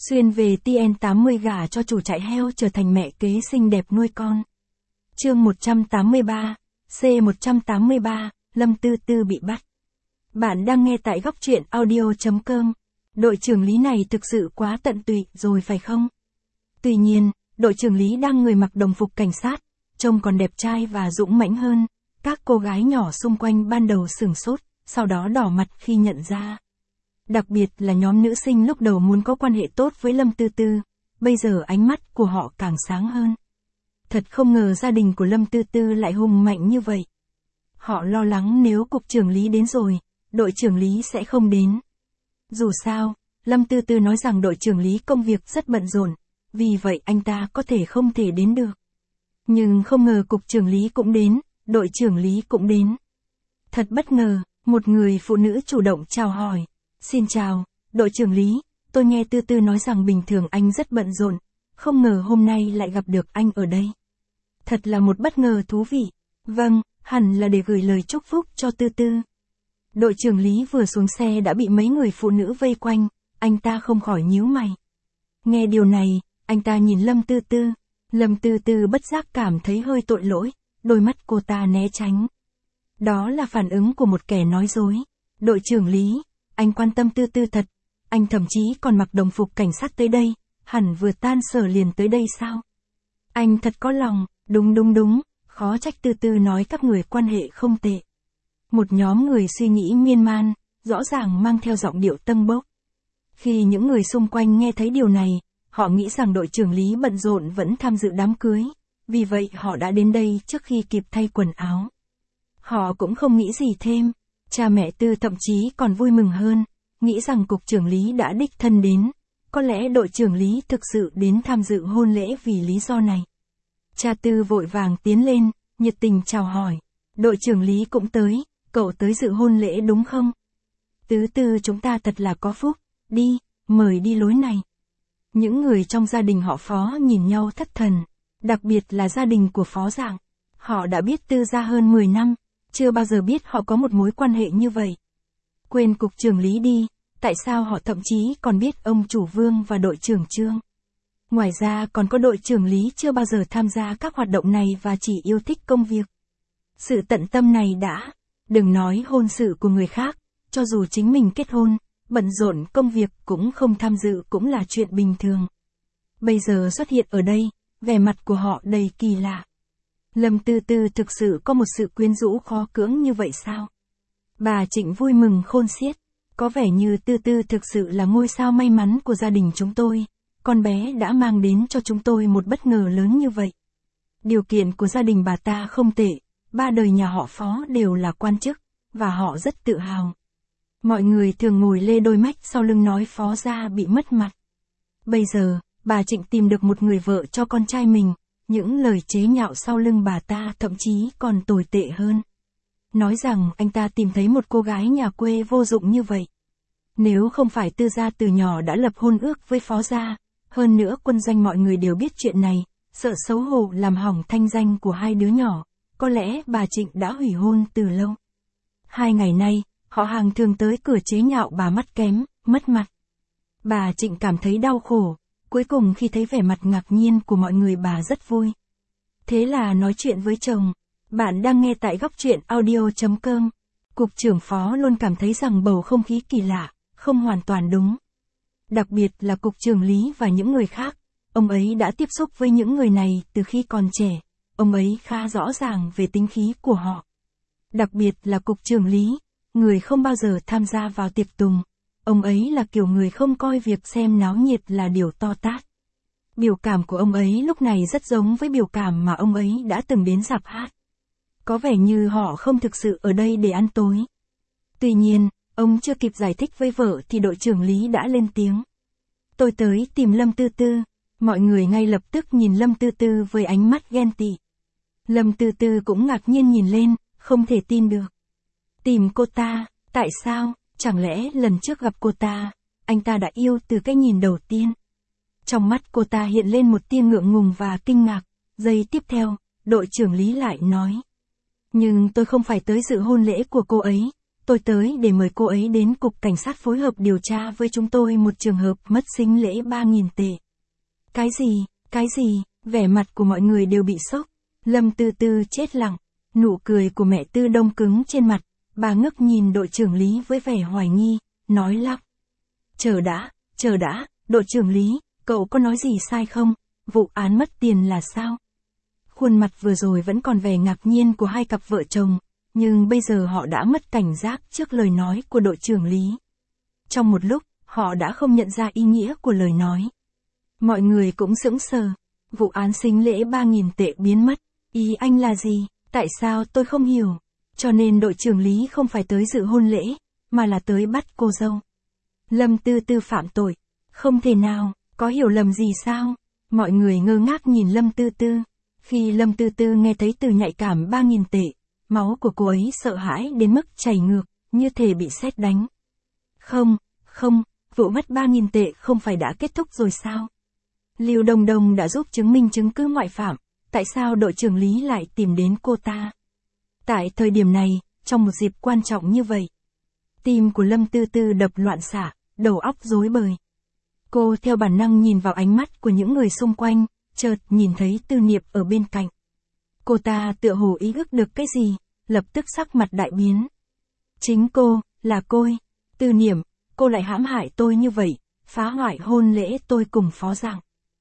Xuyên về TN80 gả cho chủ trại heo trở thành mẹ kế xinh đẹp nuôi con. Chương 183, C183, Lâm Tư Tư bị bắt. Bạn đang nghe tại góc truyện audio.com. Đội trưởng Lý này thực sự quá tận tụy rồi phải không? Tuy nhiên, đội trưởng Lý đang người mặc đồng phục cảnh sát, trông còn đẹp trai và dũng mãnh hơn. Các cô gái nhỏ xung quanh ban đầu sửng sốt, sau đó đỏ mặt khi nhận ra. Đặc biệt là nhóm nữ sinh lúc đầu muốn có quan hệ tốt với Lâm Tư Tư, bây giờ ánh mắt của họ càng sáng hơn. Thật không ngờ gia đình của Lâm Tư Tư lại hùng mạnh như vậy. Họ lo lắng nếu cục trưởng Lý đến rồi, đội trưởng Lý sẽ không đến. Dù sao, Lâm Tư Tư nói rằng đội trưởng Lý công việc rất bận rộn, vì vậy anh ta có thể không thể đến được. Nhưng không ngờ cục trưởng Lý cũng đến, đội trưởng Lý cũng đến. Thật bất ngờ, một người phụ nữ chủ động chào hỏi. Xin chào, đội trưởng Lý, tôi nghe Tư Tư nói rằng bình thường anh rất bận rộn, không ngờ hôm nay lại gặp được anh ở đây. Thật là một bất ngờ thú vị. Vâng, hẳn là để gửi lời chúc phúc cho Tư Tư. Đội trưởng Lý vừa xuống xe đã bị mấy người phụ nữ vây quanh, anh ta không khỏi nhíu mày. Nghe điều này, anh ta nhìn Lâm Tư Tư. Lâm Tư Tư bất giác cảm thấy hơi tội lỗi, đôi mắt cô ta né tránh. Đó là phản ứng của một kẻ nói dối. Đội trưởng Lý, anh quan tâm Tư Tư thật, anh thậm chí còn mặc đồng phục cảnh sát tới đây, hẳn vừa tan sở liền tới đây sao? Anh thật có lòng, đúng, khó trách Tư Tư nói các người quan hệ không tệ. Một nhóm người suy nghĩ miên man, rõ ràng mang theo giọng điệu tâng bốc. Khi những người xung quanh nghe thấy điều này, họ nghĩ rằng đội trưởng Lý bận rộn vẫn tham dự đám cưới, vì vậy họ đã đến đây trước khi kịp thay quần áo. Họ cũng không nghĩ gì thêm, cha mẹ Tư thậm chí còn vui mừng hơn, nghĩ rằng cục trưởng Lý đã đích thân đến, có lẽ đội trưởng Lý thực sự đến tham dự hôn lễ vì lý do này. Cha Tư vội vàng tiến lên, nhiệt tình chào hỏi, đội trưởng Lý cũng tới, cậu tới dự hôn lễ đúng không? Tứ Tư chúng ta thật là có phúc, đi, mời đi lối này. Những người trong gia đình họ Phó nhìn nhau thất thần, đặc biệt là gia đình của Phó Dạng. Họ đã biết Tư gia hơn 10 năm, chưa bao giờ biết họ có một mối quan hệ như vậy. Quên cục trưởng Lý đi, tại sao họ thậm chí còn biết ông chủ Vương và đội trưởng Trương. Ngoài ra còn có đội trưởng Lý chưa bao giờ tham gia các hoạt động này và chỉ yêu thích công việc. Sự tận tâm này đã, đừng nói hôn sự của người khác, cho dù chính mình kết hôn, bận rộn công việc cũng không tham dự cũng là chuyện bình thường. Bây giờ xuất hiện ở đây, vẻ mặt của họ đầy kỳ lạ. Lâm Tư Tư thực sự có một sự quyến rũ khó cưỡng như vậy sao? Bà Trịnh vui mừng khôn xiết, có vẻ như Tư Tư thực sự là ngôi sao may mắn của gia đình chúng tôi, con bé đã mang đến cho chúng tôi một bất ngờ lớn như vậy. Điều kiện của gia đình bà ta không tệ, ba đời nhà họ Phó đều là quan chức, và họ rất tự hào. Mọi người thường ngồi lê đôi mách sau lưng nói Phó gia bị mất mặt. Bây giờ, bà Trịnh tìm được một người vợ cho con trai mình, những lời chế nhạo sau lưng bà ta thậm chí còn tồi tệ hơn. Nói rằng anh ta tìm thấy một cô gái nhà quê vô dụng như vậy. Nếu không phải Tư gia từ nhỏ đã lập hôn ước với Phó gia, hơn nữa quân doanh mọi người đều biết chuyện này, sợ xấu hổ làm hỏng thanh danh của hai đứa nhỏ, có lẽ bà Trịnh đã hủy hôn từ lâu. 2 ngày nay, họ hàng thường tới cửa chế nhạo bà mắt kém, mất mặt. Bà Trịnh cảm thấy đau khổ, cuối cùng khi thấy vẻ mặt ngạc nhiên của mọi người bà rất vui. Thế là nói chuyện với chồng, bạn đang nghe tại góc truyện audio.com. Cục trưởng Phó luôn cảm thấy rằng bầu không khí kỳ lạ, không hoàn toàn đúng. Đặc biệt là cục trưởng Lý và những người khác, ông ấy đã tiếp xúc với những người này từ khi còn trẻ, ông ấy khá rõ ràng về tính khí của họ. Đặc biệt là cục trưởng Lý, người không bao giờ tham gia vào tiệc tùng, ông ấy là kiểu người không coi việc xem náo nhiệt là điều to tát. Biểu cảm của ông ấy lúc này rất giống với biểu cảm mà ông ấy đã từng đến rạp hát. Có vẻ như họ không thực sự ở đây để ăn tối. Tuy nhiên, ông chưa kịp giải thích với vợ thì đội trưởng Lý đã lên tiếng. Tôi tới tìm Lâm Tư Tư, mọi người ngay lập tức nhìn Lâm Tư Tư với ánh mắt ghen tị. Lâm Tư Tư cũng ngạc nhiên nhìn lên, không thể tin được. Tìm cô ta, tại sao, chẳng lẽ lần trước gặp cô ta, anh ta đã yêu từ cái nhìn đầu tiên. Trong mắt cô ta hiện lên một tia ngượng ngùng và kinh ngạc, giây tiếp theo, đội trưởng Lý lại nói. Nhưng tôi không phải tới dự hôn lễ của cô ấy, tôi tới để mời cô ấy đến cục cảnh sát phối hợp điều tra với chúng tôi một trường hợp mất sinh lễ 3.000 tệ. Cái gì, vẻ mặt của mọi người đều bị sốc. Lâm Tư Tư chết lặng, nụ cười của mẹ Tư đông cứng trên mặt, bà ngước nhìn đội trưởng Lý với vẻ hoài nghi, nói lắp. Chờ đã, đội trưởng Lý, cậu có nói gì sai không? Vụ án mất tiền là sao? Khuôn mặt vừa rồi vẫn còn vẻ ngạc nhiên của hai cặp vợ chồng, nhưng bây giờ họ đã mất cảnh giác trước lời nói của đội trưởng Lý. Trong một lúc, họ đã không nhận ra ý nghĩa của lời nói. Mọi người cũng sững sờ. Vụ án sinh lễ 3.000 tệ biến mất. Ý anh là gì? Tại sao tôi không hiểu? Cho nên đội trưởng Lý không phải tới dự hôn lễ, mà là tới bắt cô dâu. Lâm Tư Tư phạm tội. Không thể nào, có hiểu lầm gì sao? Mọi người ngơ ngác nhìn Lâm Tư Tư. Khi Lâm Tư Tư nghe thấy từ nhạy cảm 3.000 tệ, máu của cô ấy sợ hãi đến mức chảy ngược, như thể bị sét đánh. Không, vụ mất 3.000 tệ không phải đã kết thúc rồi sao? Lưu Đồng Đồng đã giúp chứng minh chứng cứ ngoại phạm, tại sao đội trưởng Lý lại tìm đến cô ta? Tại thời điểm này, trong một dịp quan trọng như vậy, tim của Lâm Tư Tư đập loạn xạ, đầu óc rối bời. Cô theo bản năng nhìn vào ánh mắt của những người xung quanh, chợt nhìn thấy Tư Niệm ở bên cạnh. Cô ta tựa hồ ý thức được cái gì, lập tức sắc mặt đại biến. Chính cô, là cô. Tư Niệm, cô lại hãm hại tôi như vậy, phá hoại hôn lễ tôi cùng Phó Dạng.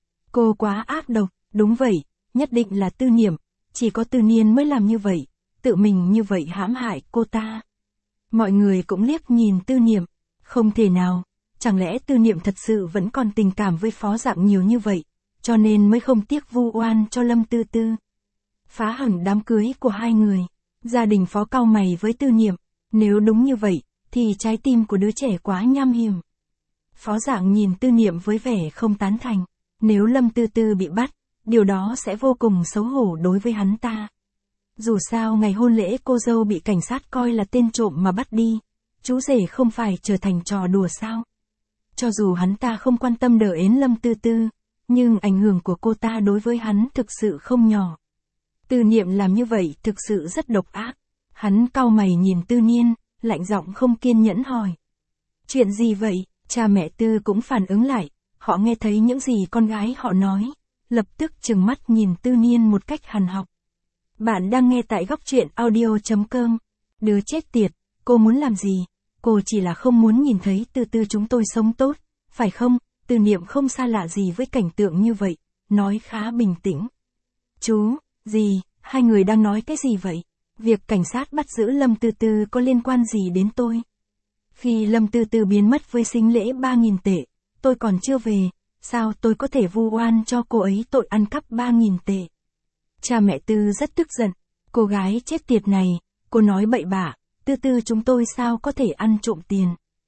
Cô quá ác độc, đúng vậy, nhất định là Tư Niệm, chỉ có Tư Niên mới làm như vậy, tự mình như vậy hãm hại cô ta. Mọi người cũng liếc nhìn Tư Niệm, không thể nào, chẳng lẽ Tư Niệm thật sự vẫn còn tình cảm với Phó Dạng nhiều như vậy, cho nên mới không tiếc vu oan cho Lâm Tư Tư. Phá hỏng đám cưới của hai người, gia đình Phó cau mày với Tư Niệm, nếu đúng như vậy, thì trái tim của đứa trẻ quá nham hiểm. Phó Dạng nhìn Tư Niệm với vẻ không tán thành, nếu Lâm Tư Tư bị bắt, điều đó sẽ vô cùng xấu hổ đối với hắn ta. Dù sao ngày hôn lễ cô dâu bị cảnh sát coi là tên trộm mà bắt đi, chú rể không phải trở thành trò đùa sao? Cho dù hắn ta không quan tâm đỡ ến Lâm Tư Tư, nhưng ảnh hưởng của cô ta đối với hắn thực sự không nhỏ. Tư Niệm làm như vậy thực sự rất độc ác. Hắn cau mày nhìn Tư Niên, lạnh giọng không kiên nhẫn hỏi. Chuyện gì vậy? Cha mẹ Tư cũng phản ứng lại, họ nghe thấy những gì con gái họ nói, lập tức trừng mắt nhìn Tư Niên một cách hằn học. Bạn đang nghe tại Góc Truyện Audio.com. Đứa chết tiệt, cô muốn làm gì? Cô chỉ là không muốn nhìn thấy Tư Tư chúng tôi sống tốt, phải không? Tư Niệm không xa lạ gì với cảnh tượng như vậy, nói khá bình tĩnh. Chú, gì, hai người đang nói cái gì vậy? Việc cảnh sát bắt giữ Lâm Tư Tư có liên quan gì đến tôi? Khi Lâm Tư Tư biến mất với sinh lễ 3.000 tệ, tôi còn chưa về, sao tôi có thể vu oan cho cô ấy tội ăn cắp 3.000 tệ? Cha mẹ Tư rất tức giận, cô gái chết tiệt này, cô nói bậy bạ, Tư Tư chúng tôi sao có thể ăn trộm tiền?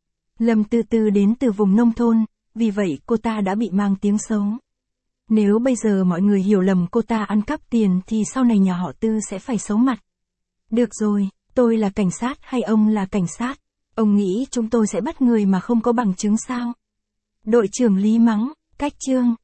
Lâm Tư Tư đến từ vùng nông thôn, vì vậy cô ta đã bị mang tiếng xấu. Nếu bây giờ mọi người hiểu lầm cô ta ăn cắp tiền thì sau này nhà họ Tư sẽ phải xấu mặt. Được rồi, tôi là cảnh sát hay ông là cảnh sát? Ông nghĩ chúng tôi sẽ bắt người mà không có bằng chứng sao? Đội trưởng Lý mắng, cách chương.